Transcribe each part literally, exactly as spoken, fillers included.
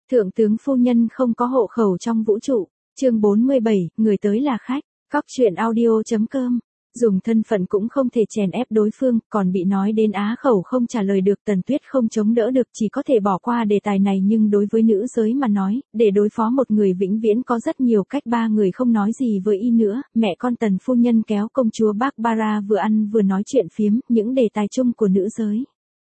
Thượng tướng phu nhân không có hộ khẩu trong vũ trụ. Chương bốn mươi bảy, người tới là khách. Cóc truyện audio chấm com. Dùng thân phận cũng không thể chèn ép đối phương, còn bị nói đến á khẩu không trả lời được. Tần Tuyết không chống đỡ được, chỉ có thể bỏ qua đề tài này, nhưng đối với nữ giới mà nói, để đối phó một người vĩnh viễn có rất nhiều cách. Ba người không nói gì với y nữa, mẹ con Tần phu nhân kéo công chúa Barbara vừa ăn vừa nói chuyện phiếm, những đề tài chung của nữ giới.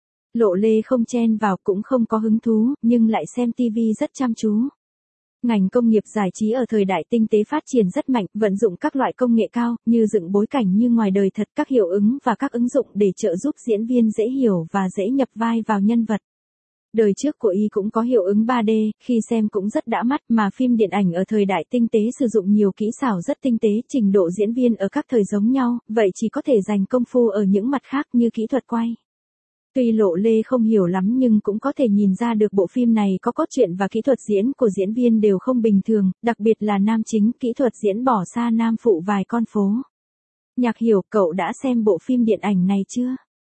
Lộ Lê không chen vào, cũng không có hứng thú, nhưng lại xem tivi rất chăm chú. Ngành công nghiệp giải trí ở thời đại tinh tế phát triển rất mạnh, vận dụng các loại công nghệ cao, như dựng bối cảnh như ngoài đời thật, các hiệu ứng và các ứng dụng để trợ giúp diễn viên dễ hiểu và dễ nhập vai vào nhân vật. Đời trước của y cũng có hiệu ứng ba D, khi xem cũng rất đã mắt, mà phim điện ảnh ở thời đại tinh tế sử dụng nhiều kỹ xảo rất tinh tế, trình độ diễn viên ở các thời giống nhau, vậy chỉ có thể dành công phu ở những mặt khác như kỹ thuật quay. Tuy Lộ Lê không hiểu lắm nhưng cũng có thể nhìn ra được bộ phim này có cốt truyện và kỹ thuật diễn của diễn viên đều không bình thường, đặc biệt là nam chính, kỹ thuật diễn bỏ xa nam phụ vài con phố. Nhạc Hiểu, cậu đã xem bộ phim điện ảnh này chưa?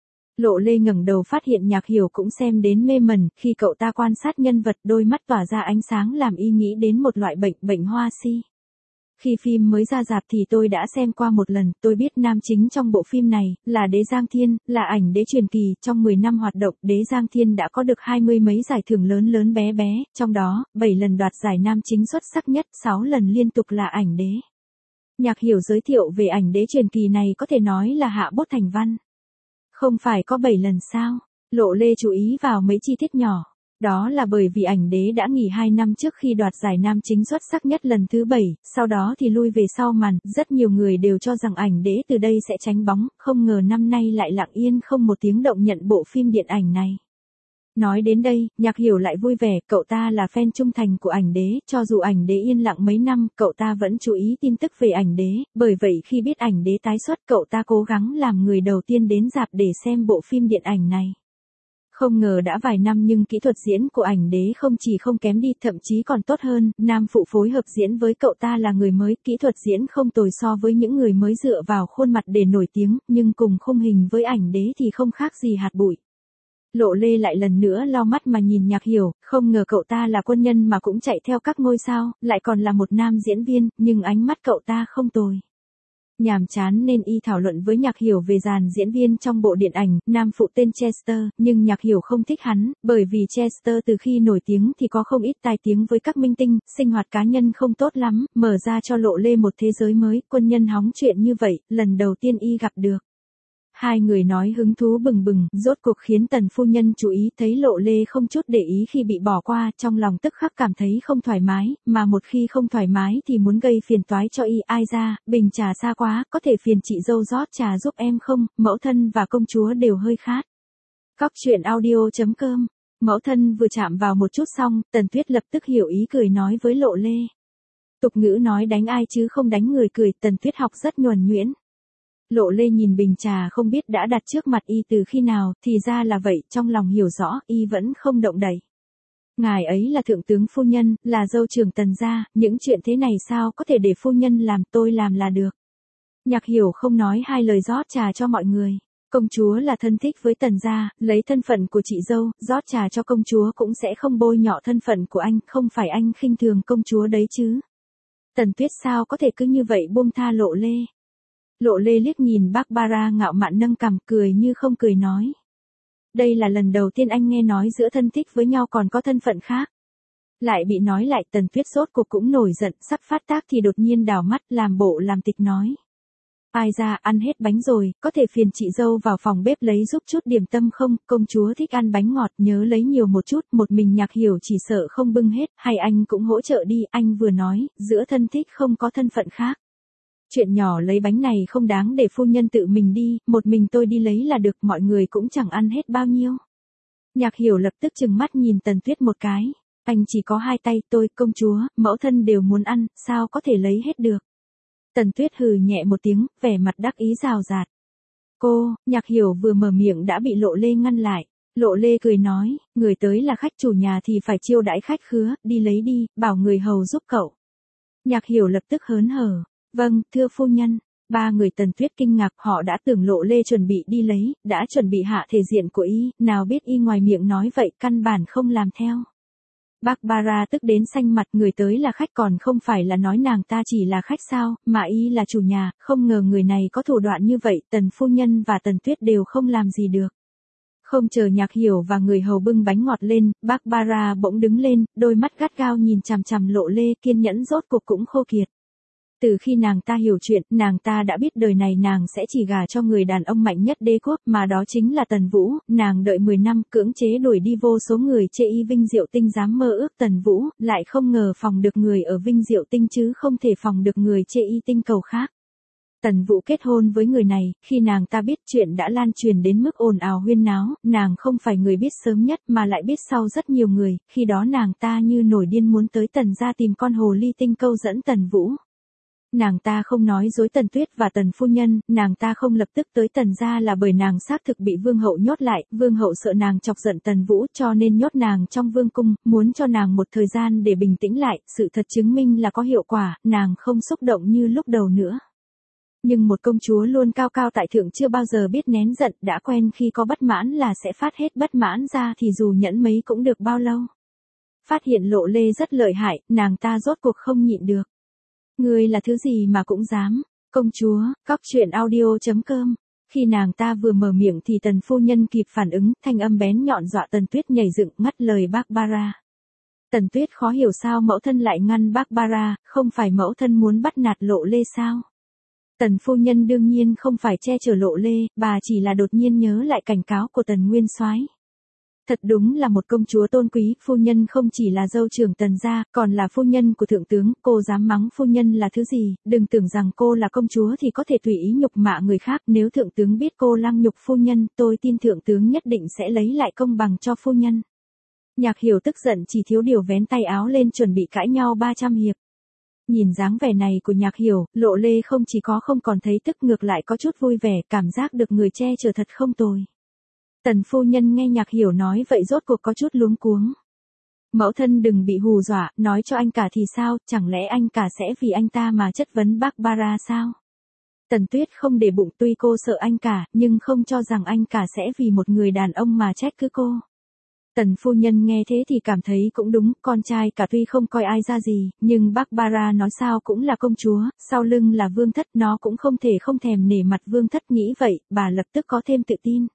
Lộ Lê ngẩng đầu phát hiện Nhạc Hiểu cũng xem đến mê mẩn, khi cậu ta quan sát nhân vật, đôi mắt tỏa ra ánh sáng làm y nghĩ đến một loại bệnh, bệnh hoa si. Khi phim mới ra rạp thì tôi đã xem qua một lần, tôi biết nam chính trong bộ phim này là Đế Giang Thiên, là ảnh đế truyền kỳ. Trong mười năm hoạt động, Đế Giang Thiên đã có được hai mươi mấy giải thưởng lớn lớn bé bé, trong đó, bảy lần đoạt giải nam chính xuất sắc nhất, sáu lần liên tục là ảnh đế. Nhạc Hiểu giới thiệu về ảnh đế truyền kỳ này có thể nói là hạ bút thành văn. Không phải có bảy lần sao? Lộ Lê chú ý vào mấy chi tiết nhỏ. Đó là bởi vì ảnh đế đã nghỉ hai năm trước khi đoạt giải nam chính xuất sắc nhất lần thứ bảy, sau đó thì lui về sau màn, rất nhiều người đều cho rằng ảnh đế từ đây sẽ tránh bóng, không ngờ năm nay lại lặng yên không một tiếng động nhận bộ phim điện ảnh này. Nói đến đây, Nhạc Hiểu lại vui vẻ, cậu ta là fan trung thành của ảnh đế, cho dù ảnh đế yên lặng mấy năm, cậu ta vẫn chú ý tin tức về ảnh đế, bởi vậy khi biết ảnh đế tái xuất, cậu ta cố gắng làm người đầu tiên đến rạp để xem bộ phim điện ảnh này. Không ngờ đã vài năm nhưng kỹ thuật diễn của ảnh đế không chỉ không kém đi, thậm chí còn tốt hơn, nam phụ phối hợp diễn với cậu ta là người mới, kỹ thuật diễn không tồi so với những người mới dựa vào khuôn mặt để nổi tiếng, nhưng cùng khung hình với ảnh đế thì không khác gì hạt bụi. Lộ Lê lại lần nữa lau mắt mà nhìn Nhạc Hiểu, không ngờ cậu ta là quân nhân mà cũng chạy theo các ngôi sao, lại còn là một nam diễn viên, nhưng ánh mắt cậu ta không tồi. Nhàm chán nên y thảo luận với Nhạc Hiểu về dàn diễn viên trong bộ điện ảnh, nam phụ tên Chester, nhưng Nhạc Hiểu không thích hắn, bởi vì Chester từ khi nổi tiếng thì có không ít tai tiếng với các minh tinh, sinh hoạt cá nhân không tốt lắm, mở ra cho Lộ Lê một thế giới mới, quân nhân hóng chuyện như vậy, lần đầu tiên y gặp được. Hai người nói hứng thú bừng bừng, rốt cuộc khiến Tần phu nhân chú ý, thấy Lộ Lê không chút để ý khi bị bỏ qua, trong lòng tức khắc cảm thấy không thoải mái, mà một khi không thoải mái thì muốn gây phiền toái cho y. Ai ra, bình trà xa quá, có thể phiền chị dâu rót trà giúp em không, mẫu thân và công chúa đều hơi khát. Cóc truyện audio chấm com. Mẫu thân vừa chạm vào một chút xong, Tần Tuyết lập tức hiểu ý cười nói với Lộ Lê. Tục ngữ nói đánh ai chứ không đánh người, cười, Tần Tuyết học rất nhuần nhuyễn. Lộ Lê nhìn bình trà không biết đã đặt trước mặt y từ khi nào, thì ra là vậy, trong lòng hiểu rõ, y vẫn không động đậy. Ngài ấy là thượng tướng phu nhân, là dâu trưởng Tần gia, những chuyện thế này sao có thể để phu nhân làm, tôi làm là được. Nhạc Hiểu không nói hai lời rót trà cho mọi người. Công chúa là thân thích với Tần gia, lấy thân phận của chị dâu, rót trà cho công chúa cũng sẽ không bôi nhọ thân phận của anh, không phải anh khinh thường công chúa đấy chứ. Tần Tuyết sao có thể cứ như vậy buông tha Lộ Lê. Lộ Lê liếc nhìn Barbara ngạo mạn nâng cằm, cười như không cười nói. Đây là lần đầu tiên anh nghe nói giữa thân thích với nhau còn có thân phận khác. Lại bị nói lại, Tần Tuyết sốt cuộc cũng nổi giận, sắp phát tác thì đột nhiên đảo mắt làm bộ làm tịch nói. Ai ra, ăn hết bánh rồi, có thể phiền chị dâu vào phòng bếp lấy giúp chút điểm tâm không, công chúa thích ăn bánh ngọt, nhớ lấy nhiều một chút, một mình Nhạc Hiểu chỉ sợ không bưng hết, hay anh cũng hỗ trợ đi, anh vừa nói, giữa thân thích không có thân phận khác. Chuyện nhỏ lấy bánh này không đáng để phu nhân tự mình đi, một mình tôi đi lấy là được, mọi người cũng chẳng ăn hết bao nhiêu. Nhạc Hiểu lập tức trừng mắt nhìn Tần Tuyết một cái, anh chỉ có hai tay, tôi, công chúa, mẫu thân đều muốn ăn, sao có thể lấy hết được. Tần Tuyết hừ nhẹ một tiếng, vẻ mặt đắc ý rào rạt. Cô, Nhạc Hiểu vừa mở miệng đã bị Lộ Lê ngăn lại. Lộ Lê cười nói, người tới là khách, chủ nhà thì phải chiêu đãi khách khứa, đi lấy đi, bảo người hầu giúp cậu. Nhạc Hiểu lập tức hớn hở. Vâng, thưa phu nhân. Ba người Tần Tuyết kinh ngạc, họ đã tưởng Lộ Lê chuẩn bị đi lấy, đã chuẩn bị hạ thể diện của y, nào biết y ngoài miệng nói vậy căn bản không làm theo. Barbara tức đến xanh mặt, người tới là khách còn không phải là nói nàng ta chỉ là khách sao, mà y là chủ nhà, không ngờ người này có thủ đoạn như vậy, Tần phu nhân và Tần Tuyết đều không làm gì được. Không chờ Nhạc Hiểu và người hầu bưng bánh ngọt lên, Barbara bỗng đứng lên, đôi mắt gắt gao nhìn chằm chằm Lộ Lê, kiên nhẫn rốt cuộc cũng khô kiệt. Từ khi nàng ta hiểu chuyện, nàng ta đã biết đời này nàng sẽ chỉ gả cho người đàn ông mạnh nhất đế quốc, mà đó chính là Tần Vũ. Nàng đợi mười năm, cưỡng chế đuổi đi vô số người chê y Vinh Diệu Tinh dám mơ ước Tần Vũ, lại không ngờ phòng được người ở Vinh Diệu Tinh chứ không thể phòng được người chê y tinh cầu khác. Tần Vũ kết hôn với người này, khi nàng ta biết chuyện đã lan truyền đến mức ồn ào huyên náo, nàng không phải người biết sớm nhất mà lại biết sau rất nhiều người, khi đó nàng ta như nổi điên muốn tới Tần gia tìm con hồ ly tinh câu dẫn Tần Vũ. Nàng ta không nói dối Tần Tuyết và Tần phu nhân, nàng ta không lập tức tới Tần gia là bởi nàng xác thực bị vương hậu nhốt lại, vương hậu sợ nàng chọc giận Tần Vũ cho nên nhốt nàng trong vương cung, muốn cho nàng một thời gian để bình tĩnh lại, sự thật chứng minh là có hiệu quả, nàng không xúc động như lúc đầu nữa. Nhưng một công chúa luôn cao cao tại thượng chưa bao giờ biết nén giận, đã quen khi có bất mãn là sẽ phát hết bất mãn ra thì dù nhẫn mấy cũng được bao lâu. Phát hiện Lộ Lê rất lợi hại, nàng ta rốt cuộc không nhịn được. Ngươi là thứ gì mà cũng dám, công chúa, cóc truyện audio chấm com. Khi nàng ta vừa mở miệng thì Tần phu nhân kịp phản ứng, thanh âm bén nhọn dọa Tần Tuyết nhảy dựng, ngắt lời Barbara. Tần Tuyết khó hiểu sao mẫu thân lại ngăn Barbara, không phải mẫu thân muốn bắt nạt Lộ Lê sao? Tần phu nhân đương nhiên không phải che chở Lộ Lê, bà chỉ là đột nhiên nhớ lại cảnh cáo của Tần Nguyên Soái. Thật đúng là một công chúa tôn quý, phu nhân không chỉ là dâu trưởng Tần gia, còn là phu nhân của thượng tướng, cô dám mắng phu nhân là thứ gì, đừng tưởng rằng cô là công chúa thì có thể tùy ý nhục mạ người khác, nếu thượng tướng biết cô lăng nhục phu nhân, tôi tin thượng tướng nhất định sẽ lấy lại công bằng cho phu nhân. Nhạc Hiểu tức giận chỉ thiếu điều vén tay áo lên chuẩn bị cãi nhau ba trăm hiệp. Nhìn dáng vẻ này của Nhạc Hiểu, Lộ Lê không chỉ có không còn thấy tức ngược lại có chút vui vẻ, cảm giác được người che chở thật không tồi. Tần phu nhân nghe Nhạc Hiểu nói vậy rốt cuộc có chút luống cuống. Mẫu thân đừng bị hù dọa, nói cho anh cả thì sao, chẳng lẽ anh cả sẽ vì anh ta mà chất vấn Barbara sao? Tần Tuyết không để bụng, tuy cô sợ anh cả, nhưng không cho rằng anh cả sẽ vì một người đàn ông mà trách cứ cô. Tần phu nhân nghe thế thì cảm thấy cũng đúng, con trai cả tuy không coi ai ra gì, nhưng Barbara nói sao cũng là công chúa, sau lưng là vương thất, nó cũng không thể không thèm nể mặt vương thất, nghĩ vậy, bà lập tức có thêm tự tin.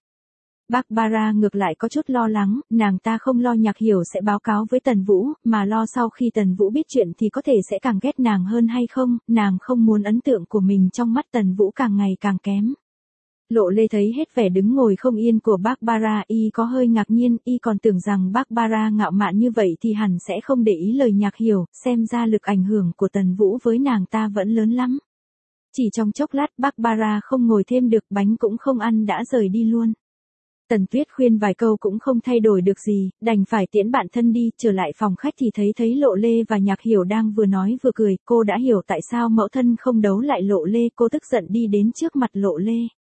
Barbara ngược lại có chút lo lắng, nàng ta không lo Nhạc Hiểu sẽ báo cáo với Tần Vũ, mà lo sau khi Tần Vũ biết chuyện thì có thể sẽ càng ghét nàng hơn hay không, nàng không muốn ấn tượng của mình trong mắt Tần Vũ càng ngày càng kém. Lộ Lê thấy hết vẻ đứng ngồi không yên của Barbara, y có hơi ngạc nhiên, y còn tưởng rằng Barbara ngạo mạn như vậy thì hẳn sẽ không để ý lời Nhạc Hiểu, xem ra lực ảnh hưởng của Tần Vũ với nàng ta vẫn lớn lắm. Chỉ trong chốc lát Barbara không ngồi thêm được, bánh cũng không ăn đã rời đi luôn. Tần Tuyết khuyên vài câu cũng không thay đổi được gì, đành phải tiễn bạn thân đi, trở lại phòng khách thì thấy thấy Lộ Lê và Nhạc Hiểu đang vừa nói vừa cười, cô đã hiểu tại sao mẫu thân không đấu lại Lộ Lê, cô tức giận đi đến trước mặt Lộ Lê.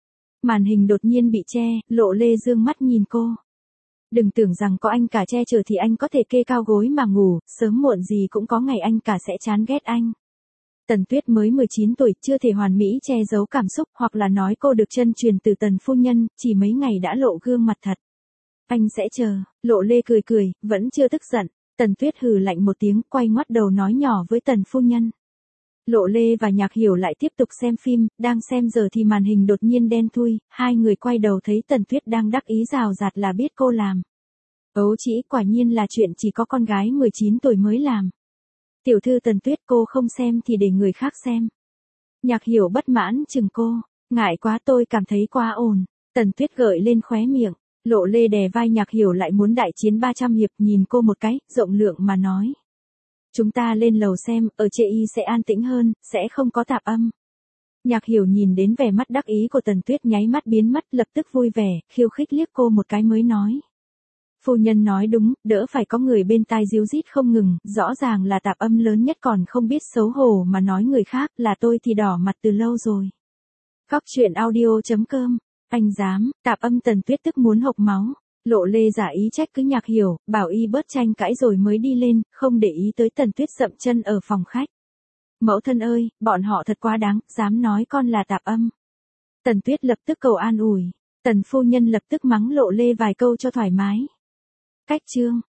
Màn hình đột nhiên bị che, Lộ Lê dương mắt nhìn cô. Đừng tưởng rằng có anh cả che chở thì anh có thể kê cao gối mà ngủ, sớm muộn gì cũng có ngày anh cả sẽ chán ghét anh. Tần Tuyết mới mười chín tuổi, chưa thể hoàn mỹ che giấu cảm xúc, hoặc là nói cô được chân truyền từ Tần phu nhân, chỉ mấy ngày đã lộ gương mặt thật. Anh sẽ chờ, Lộ Lê cười cười, vẫn chưa tức giận. Tần Tuyết hừ lạnh một tiếng, quay ngoắt đầu nói nhỏ với Tần phu nhân. Lộ Lê và Nhạc Hiểu lại tiếp tục xem phim, đang xem giờ thì màn hình đột nhiên đen thui, hai người quay đầu thấy Tần Tuyết đang đắc ý rào rạt là biết cô làm. Ấu chỉ, quả nhiên là chuyện chỉ có con gái mười chín tuổi mới làm. Tiểu thư Tần Tuyết, cô không xem thì để người khác xem. Nhạc Hiểu bất mãn chừng cô, ngại quá, tôi cảm thấy quá ồn. Tần Tuyết gợi lên khóe miệng, Lộ Lê đè vai Nhạc Hiểu lại muốn đại chiến ba trăm hiệp, nhìn cô một cái, rộng lượng mà nói. Chúng ta lên lầu xem, ở chê y sẽ an tĩnh hơn, sẽ không có tạp âm. Nhạc Hiểu nhìn đến vẻ mắt đắc ý của Tần Tuyết nháy mắt biến mất, lập tức vui vẻ, khiêu khích liếc cô một cái mới nói. Phu nhân nói đúng, đỡ phải có người bên tai díu dít không ngừng, rõ ràng là tạp âm lớn nhất còn không biết xấu hổ mà nói người khác, là tôi thì đỏ mặt từ lâu rồi. Cóc truyện audio chấm com, anh dám, tạp âm. Tần Tuyết tức muốn hộc máu. Lộ Lê giả ý trách cứ Nhạc Hiểu, bảo y bớt tranh cãi rồi mới đi lên, không để ý tới Tần Tuyết dậm chân ở phòng khách. Mẫu thân ơi, bọn họ thật quá đáng, dám nói con là tạp âm. Tần Tuyết lập tức cầu an ủi. Tần phu nhân lập tức mắng Lộ Lê vài câu cho thoải mái. Cách chương